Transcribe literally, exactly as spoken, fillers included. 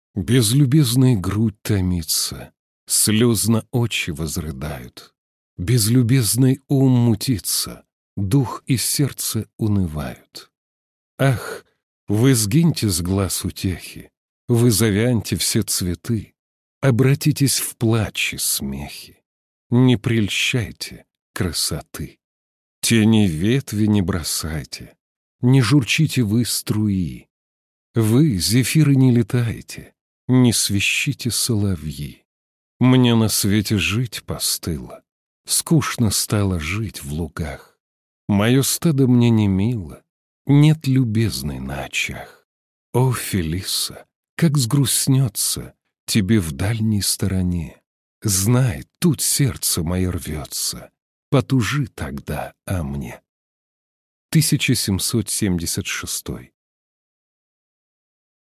Безлюбезная грудь томится, слезно очи возрыдают. Безлюбезный ум мутится, дух и сердце унывают. Ах, вы сгиньте с глаз утехи, вы завяньте все цветы, обратитесь в плач и смехи, не прельщайте красоты. Тени ветви не бросайте, не журчите вы струи. Вы, зефиры, не летайте, не свищите соловьи. Мне на свете жить постыло, скучно стало жить в лугах. Мое стадо мне не мило, нет любезной на очах. О, Фелиса, как сгрустнется тебе в дальней стороне. Знай, тут сердце мое рвется, потужи тогда о мне. тысяча семьсот семьдесят шестой.